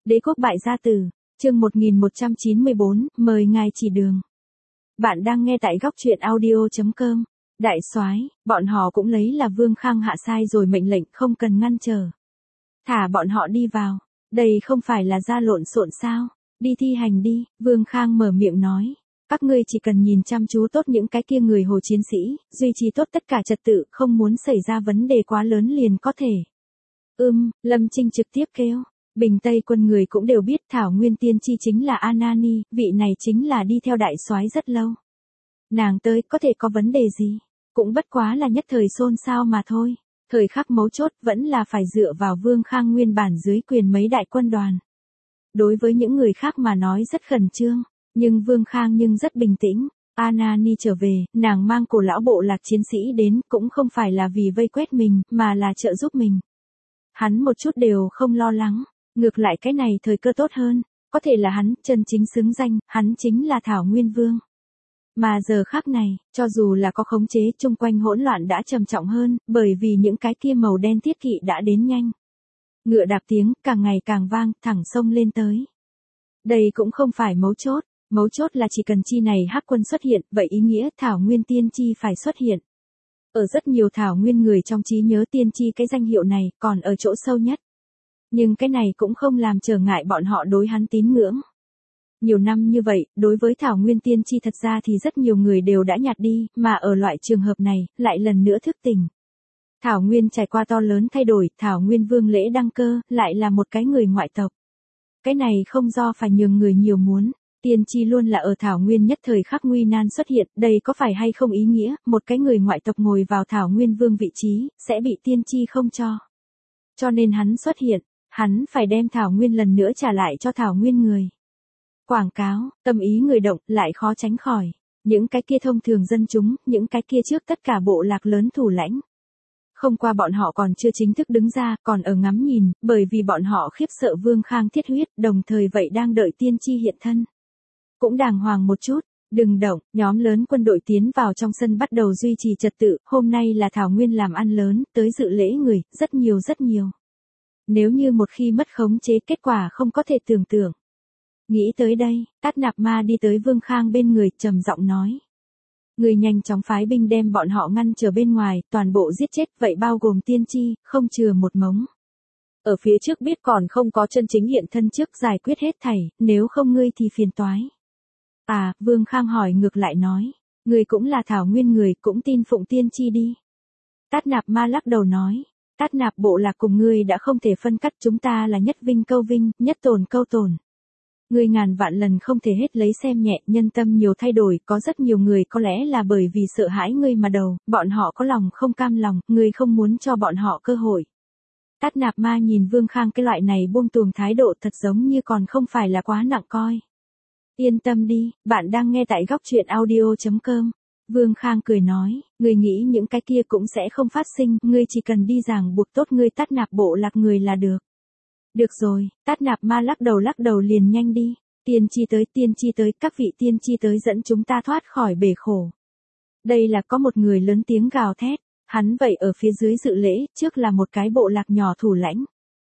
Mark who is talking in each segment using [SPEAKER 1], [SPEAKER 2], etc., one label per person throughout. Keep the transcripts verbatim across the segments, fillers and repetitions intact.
[SPEAKER 1] Đế quốc bại gia tử, chương một nghìn một trăm chín mươi bốn, mời ngài chỉ đường. Bạn đang nghe tại góc truyện audio chấm com. Đại soái, bọn họ cũng lấy là Vương Khang hạ sai rồi mệnh lệnh không cần ngăn trở. Thả bọn họ đi vào, đây không phải là ra lộn xộn sao, đi thi hành đi, Vương Khang mở miệng nói. Các ngươi chỉ cần nhìn chăm chú tốt những cái kia người Hồ chiến sĩ, duy trì tốt tất cả trật tự, không muốn xảy ra vấn đề quá lớn liền có thể. Ừm, Lâm Trinh trực tiếp kêu. Bình Tây quân người cũng đều biết Thảo Nguyên Tiên Tri chính là Anani, vị này chính là đi theo đại soái rất lâu. Nàng tới có thể có vấn đề gì, cũng bất quá là nhất thời xôn xao mà thôi. Thời khắc mấu chốt vẫn là phải dựa vào Vương Khang nguyên bản dưới quyền mấy đại quân đoàn. Đối với những người khác mà nói rất khẩn trương, nhưng Vương Khang nhưng rất bình tĩnh. Anani trở về, nàng mang cổ lão bộ lạc chiến sĩ đến cũng không phải là vì vây quét mình, mà là trợ giúp mình. Hắn một chút đều không lo lắng. Ngược lại cái này thời cơ tốt hơn, có thể là hắn chân chính xứng danh, hắn chính là Thảo Nguyên Vương. Mà giờ khắc này, cho dù là có khống chế chung quanh hỗn loạn đã trầm trọng hơn, bởi vì những cái kia màu đen thiết kỵ đã đến nhanh. Ngựa đạp tiếng càng ngày càng vang, thẳng sông lên tới. Đây cũng không phải mấu chốt, mấu chốt là chỉ cần chi này hắc quân xuất hiện, vậy ý nghĩa Thảo Nguyên Tiên Tri phải xuất hiện. Ở rất nhiều Thảo Nguyên người trong trí nhớ Tiên Tri cái danh hiệu này còn ở chỗ sâu nhất. Nhưng cái này cũng không làm trở ngại bọn họ đối hắn tín ngưỡng. Nhiều năm như vậy, đối với Thảo Nguyên Tiên Tri thật ra thì rất nhiều người đều đã nhạt đi, mà ở loại trường hợp này, lại lần nữa thức tỉnh. Thảo Nguyên trải qua to lớn thay đổi, Thảo Nguyên Vương lễ đăng cơ, lại là một cái người ngoại tộc. Cái này không do phải nhường người nhiều muốn, Tiên Tri luôn là ở Thảo Nguyên nhất thời khắc nguy nan xuất hiện, đây có phải hay không ý nghĩa, một cái người ngoại tộc ngồi vào Thảo Nguyên Vương vị trí, sẽ bị Tiên Tri không cho. Cho nên hắn xuất hiện. Hắn phải đem Thảo Nguyên lần nữa trả lại cho Thảo Nguyên người. Quảng cáo, tâm ý người động lại khó tránh khỏi. Những cái kia thông thường dân chúng, những cái kia trước tất cả bộ lạc lớn thủ lãnh. Không qua bọn họ còn chưa chính thức đứng ra, còn ở ngắm nhìn, bởi vì bọn họ khiếp sợ Vương Khang thiết huyết, đồng thời vậy đang đợi Tiên Tri hiện thân. Cũng đàng hoàng một chút, đừng động, nhóm lớn quân đội tiến vào trong sân bắt đầu duy trì trật tự, hôm nay là Thảo Nguyên làm ăn lớn, tới dự lễ người, rất nhiều rất nhiều. Nếu như một khi mất khống chế kết quả không có thể tưởng tượng. Nghĩ tới đây, Tát Nạp Ma đi tới Vương Khang bên người, trầm giọng nói. Người nhanh chóng phái binh đem bọn họ ngăn trở bên ngoài, toàn bộ giết chết, vậy bao gồm Tiên Tri, không chừa một mống. Ở phía trước biết còn không có chân chính hiện thân trước giải quyết hết thảy, nếu không ngươi thì phiền toái. À, Vương Khang hỏi ngược lại nói. Người cũng là Thảo Nguyên người, cũng tin phụng Tiên Tri đi. Tát Nạp Ma lắc đầu nói. Tát Nạp bộ lạc cùng ngươi đã không thể phân cắt, chúng ta là nhất vinh câu vinh, nhất tồn câu tồn. Ngươi ngàn vạn lần không thể hết lấy xem nhẹ, nhân tâm nhiều thay đổi, có rất nhiều người có lẽ là bởi vì sợ hãi ngươi mà đầu, bọn họ có lòng không cam lòng, ngươi không muốn cho bọn họ cơ hội. Tát Nạp Ma nhìn Vương Khang cái loại này buông tuồng thái độ thật giống như còn không phải là quá nặng coi. Yên tâm đi, bạn đang nghe tại góc truyện audio chấm com. Vương Khang cười nói, ngươi nghĩ những cái kia cũng sẽ không phát sinh, ngươi chỉ cần đi ràng buộc tốt ngươi Tát Nạp bộ lạc người là được. Được rồi, Tát Nạp Ma lắc đầu lắc đầu liền nhanh đi, Tiên Tri tới, Tiên Tri tới, các vị Tiên Tri tới dẫn chúng ta thoát khỏi bể khổ. Đây là có một người lớn tiếng gào thét, hắn vậy ở phía dưới dự lễ, trước là một cái bộ lạc nhỏ thủ lãnh.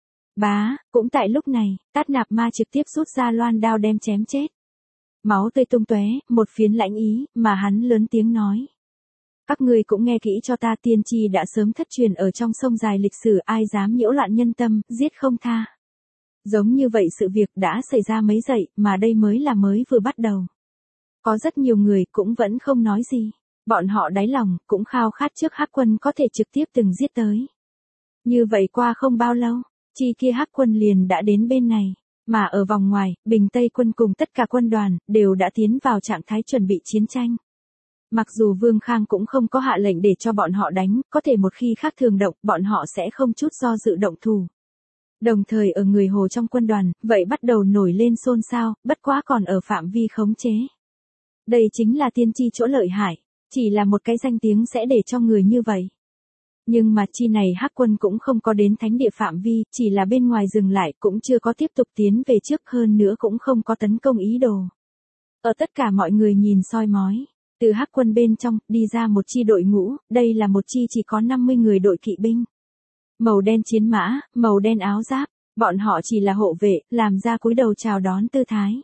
[SPEAKER 1] Bá, cũng tại lúc này, Tát Nạp Ma trực tiếp rút ra loan đao đem chém chết. Máu tươi tung tóe, một phiến lãnh ý, mà hắn lớn tiếng nói. Các ngươi cũng nghe kỹ cho ta, Tiên Tri đã sớm thất truyền ở trong sông dài lịch sử, ai dám nhiễu loạn nhân tâm, giết không tha. Giống như vậy sự việc đã xảy ra mấy dậy, mà đây mới là mới vừa bắt đầu. Có rất nhiều người cũng vẫn không nói gì, bọn họ đáy lòng cũng khao khát trước hắc quân có thể trực tiếp từng giết tới. Như vậy qua không bao lâu, chi kia hắc quân liền đã đến bên này. Mà ở vòng ngoài, Bình Tây quân cùng tất cả quân đoàn, đều đã tiến vào trạng thái chuẩn bị chiến tranh. Mặc dù Vương Khang cũng không có hạ lệnh để cho bọn họ đánh, có thể một khi khác thường động, bọn họ sẽ không chút do dự động thủ. Đồng thời ở người Hồ trong quân đoàn, vậy bắt đầu nổi lên xôn xao, bất quá còn ở phạm vi khống chế. Đây chính là Tiên Tri chỗ lợi hại, chỉ là một cái danh tiếng sẽ để cho người như vậy. Nhưng mà chi này hắc quân cũng không có đến thánh địa phạm vi, chỉ là bên ngoài dừng lại, cũng chưa có tiếp tục tiến về trước, hơn nữa cũng không có tấn công ý đồ. Ở tất cả mọi người nhìn soi mói, từ hắc quân bên trong, đi ra một chi đội ngũ, đây là một chi chỉ có năm mươi người đội kỵ binh. Màu đen chiến mã, màu đen áo giáp, Bọn họ chỉ là hộ vệ, làm ra cúi đầu chào đón tư thái.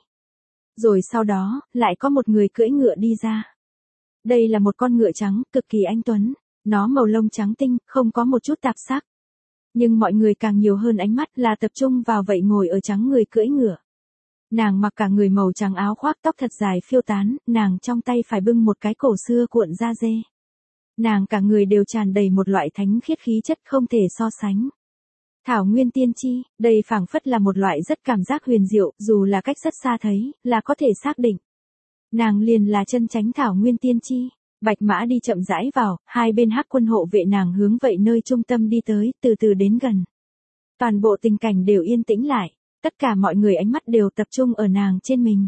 [SPEAKER 1] Rồi sau đó, lại có một người cưỡi ngựa đi ra. Đây là một con ngựa trắng, cực kỳ anh tuấn. Nó màu lông trắng tinh, không có một chút tạp sắc. Nhưng mọi người càng nhiều hơn ánh mắt là tập trung vào vậy ngồi ở trắng người cưỡi ngựa. Nàng mặc cả người màu trắng áo khoác tóc thật dài phiêu tán, nàng trong tay phải bưng một cái cổ xưa cuộn da dê. Nàng cả người đều tràn đầy một loại thánh khiết khí chất không thể so sánh. Thảo Nguyên Tiên Chi, đây phảng phất là một loại rất cảm giác huyền diệu, dù là cách rất xa thấy, là có thể xác định. Nàng liền là chân chánh Thảo Nguyên Tiên Chi. Bạch mã đi chậm rãi vào, hai bên hắc quân hộ vệ nàng hướng vậy nơi trung tâm đi tới, từ từ đến gần. Toàn bộ tình cảnh đều yên tĩnh lại, tất cả mọi người ánh mắt đều tập trung ở nàng trên mình.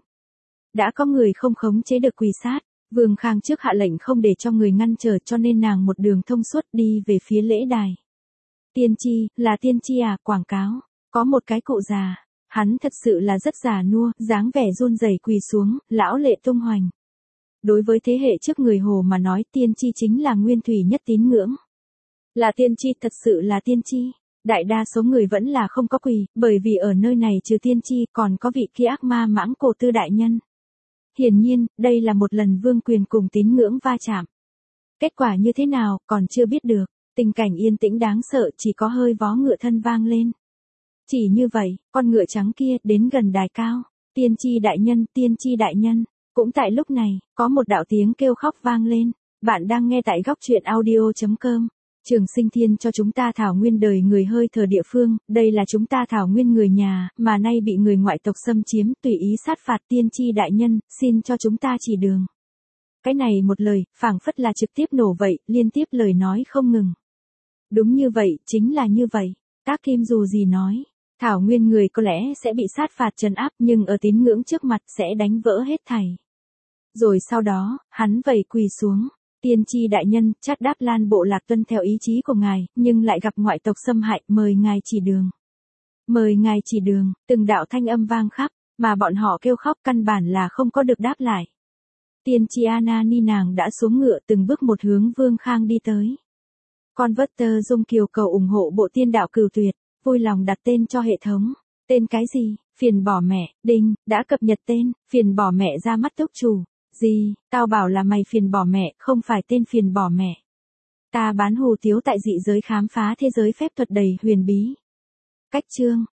[SPEAKER 1] Đã có người không khống chế được quỳ sát, Vương Khang trước hạ lệnh không để cho người ngăn trở cho nên nàng một đường thông suốt đi về phía lễ đài. Tiên Chi, là Tiên Chi à, quảng cáo, có một cái cụ già, hắn thật sự là rất già nua, dáng vẻ run rẩy quỳ xuống, lão lệ tung hoành. Đối với thế hệ trước người Hồ mà nói Tiên Chi chính là nguyên thủy nhất tín ngưỡng. Là Tiên Chi, thật sự là Tiên Chi. Đại đa số người vẫn là không có quỳ, bởi vì ở nơi này trừ Tiên Chi còn có vị kia ác ma Mãng Cổ Tư đại nhân. Hiển nhiên, đây là một lần vương quyền cùng tín ngưỡng va chạm. Kết quả như thế nào, còn chưa biết được. Tình cảnh yên tĩnh đáng sợ, chỉ có hơi vó ngựa thân vang lên. Chỉ như vậy, con ngựa trắng kia đến gần đài cao. Tiên Chi đại nhân, Tiên Chi đại nhân. Cũng tại lúc này, có một đạo tiếng kêu khóc vang lên. Bạn đang nghe tại góc truyện audio chấm com. Trường Sinh Thiên cho chúng ta Thảo Nguyên đời người hơi thở địa phương, đây là chúng ta Thảo Nguyên người nhà, mà nay bị người ngoại tộc xâm chiếm, tùy ý sát phạt. Tiên Chi đại nhân, xin cho chúng ta chỉ đường. Cái này một lời, phảng phất là trực tiếp nổ vậy, liên tiếp lời nói không ngừng. Đúng như vậy, chính là như vậy. Các Kim dù gì nói, Thảo Nguyên người có lẽ sẽ bị sát phạt trấn áp nhưng ở tín ngưỡng trước mặt sẽ đánh vỡ hết thảy. Rồi sau đó, hắn vẩy quỳ xuống. Tiên Chi đại nhân, Trát Đáp Lan bộ lạc tuân theo ý chí của ngài, nhưng lại gặp ngoại tộc xâm hại, mời ngài chỉ đường. Mời ngài chỉ đường, từng đạo thanh âm vang khắp, mà bọn họ kêu khóc căn bản là không có được đáp lại. Tiên Chi Anani nàng đã xuống ngựa từng bước một hướng Vương Khang đi tới. Converter Dung Kiều cầu ủng hộ bộ tiên đạo cửu tuyệt, vui lòng đặt tên cho hệ thống. Tên cái gì? Phiền bỏ mẹ, đinh, đã cập nhật tên, phiền bỏ mẹ ra mắt túc chủ. Gì, tao bảo là mày phiền bỏ mẹ, không phải tên phiền bỏ mẹ. Ta bán hù tiếu tại dị giới khám phá thế giới phép thuật đầy huyền bí. Cách chương,